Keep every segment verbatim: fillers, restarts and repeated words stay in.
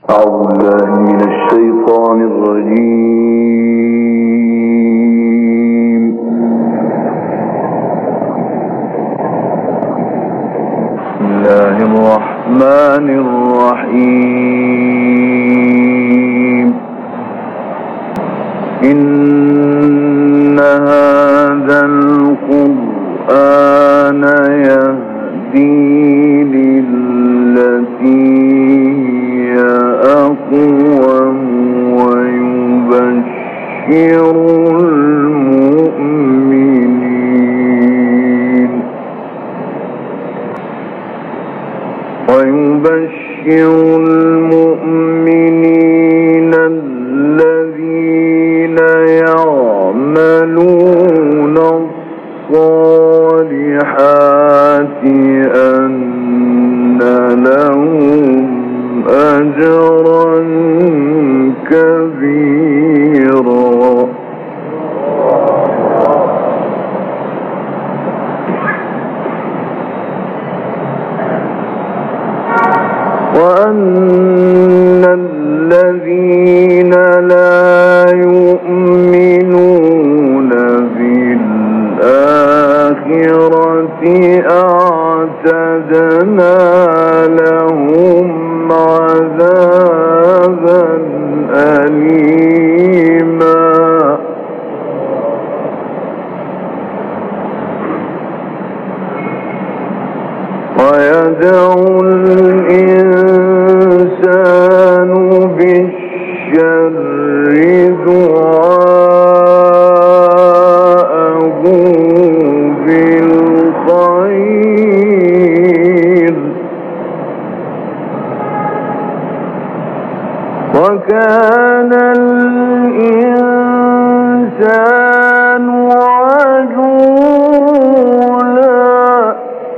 أعوذ بالله من الشيطان الرجيم. بسم الله الرحمن الرحيم. إن هذا القرآن يهدي للتي هي أقوم ويبشر المؤمنين ويبشر المؤمنين الذين يعملون الصالحات أن لهم أجرا كبيرا وأن الذين لا يؤمنون بالآخرة أعتدنا لهم عذابا أليما ويدعو الإنسان بالشر دعاءه بالخير وكان الإنسان عجولا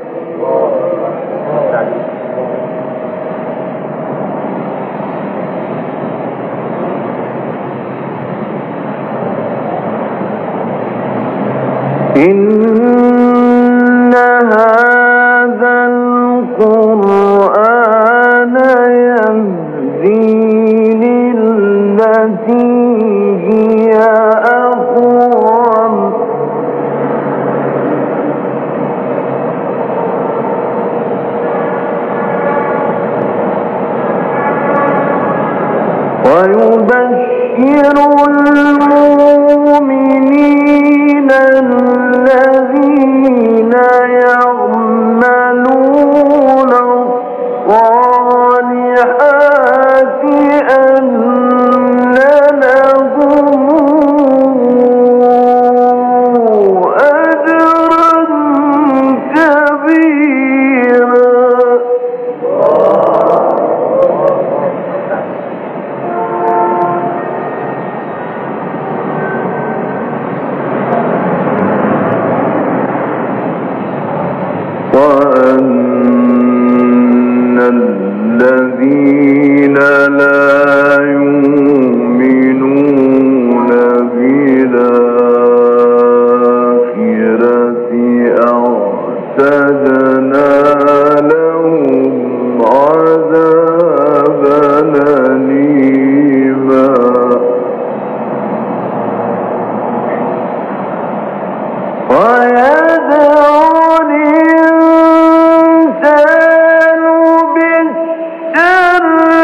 إن هذا القرآن يهدي للتي هي أقوم ويبشر المؤمنين الذين يعملون الصالحات أن لهم أجرا كبيرا وأن الذين لا يؤمنون بالآخرة أعتدنا لهم عذابا أليما ويدعو الإنسان بالشر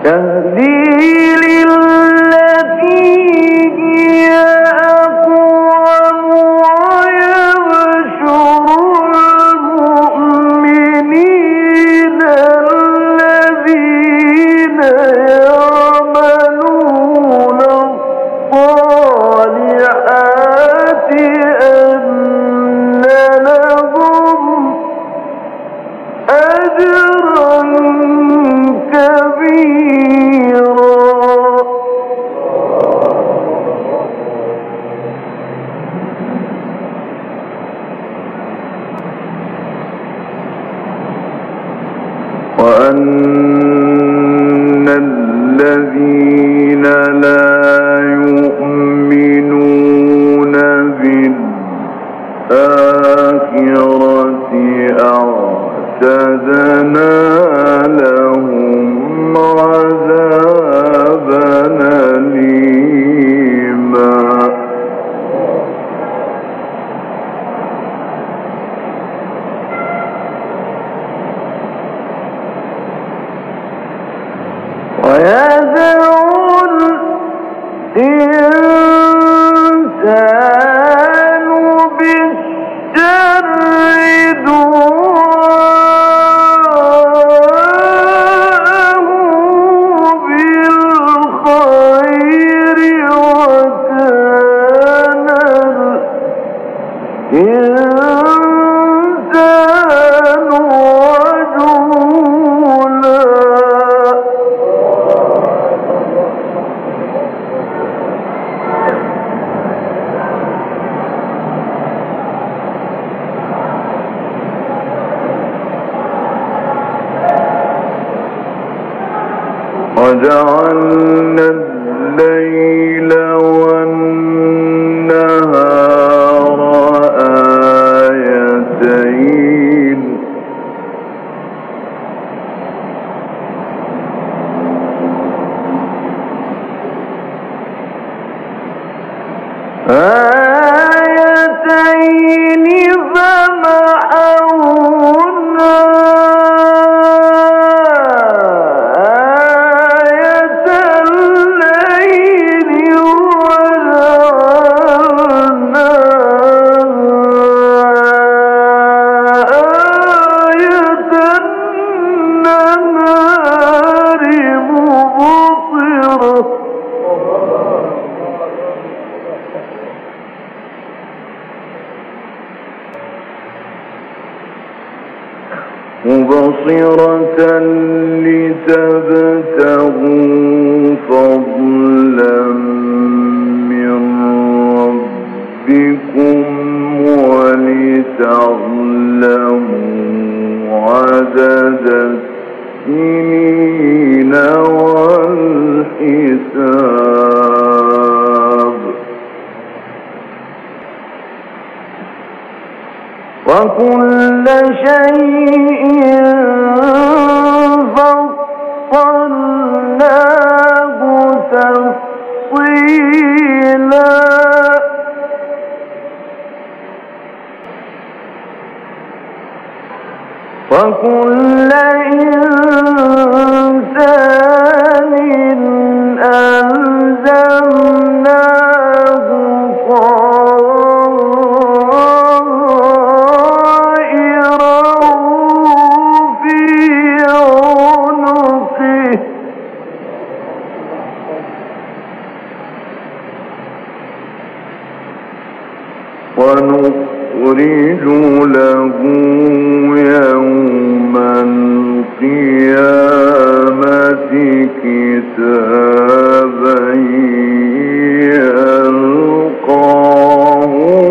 وأن الذين لا يؤمنون بالآخرة أعتدنا لهم عذابا أليما ويدعو الإنسان بالشر دعاءه بالخير وكان الإنسان عجولا وجعلنا الليل والنهار آيتين آيتين فمحونا مبصرة لتبتغوا فضلا من ربكم ولتعلموا عدد السنين والحساب وكل شيء فصلناه تفصيلا وكل إنسان ألزمناه ونخرج له يوم القيامة كتابا يلقاه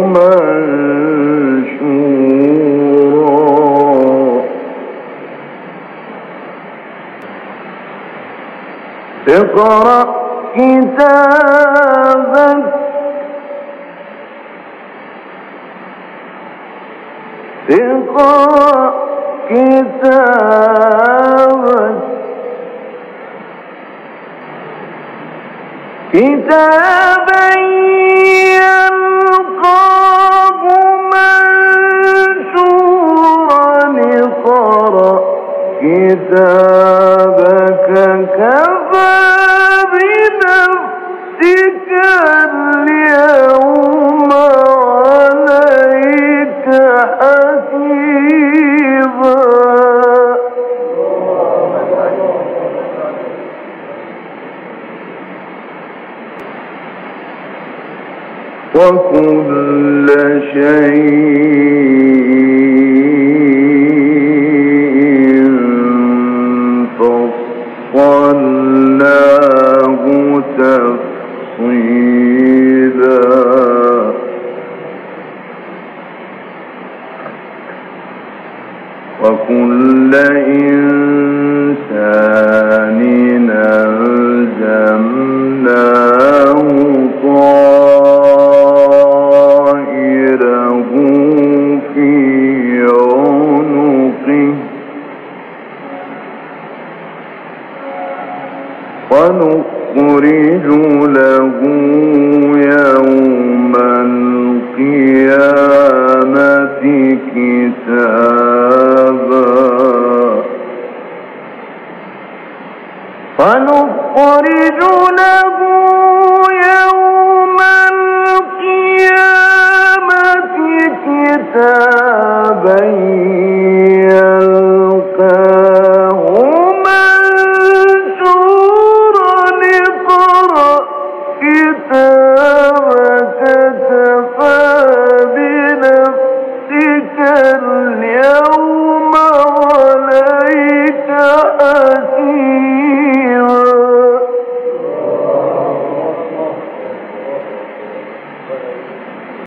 منشورا اقرأ كتابك اقرأ كتابك كتابا يلقاه منشورا اقرأ كتابك كفى وكل شيء فصلناه تفصيلا وكل إنسان ألزمناه طائره في عنقه ونخرج له يوم القيامة كتابا ونخرج له يوم القيامة كتابا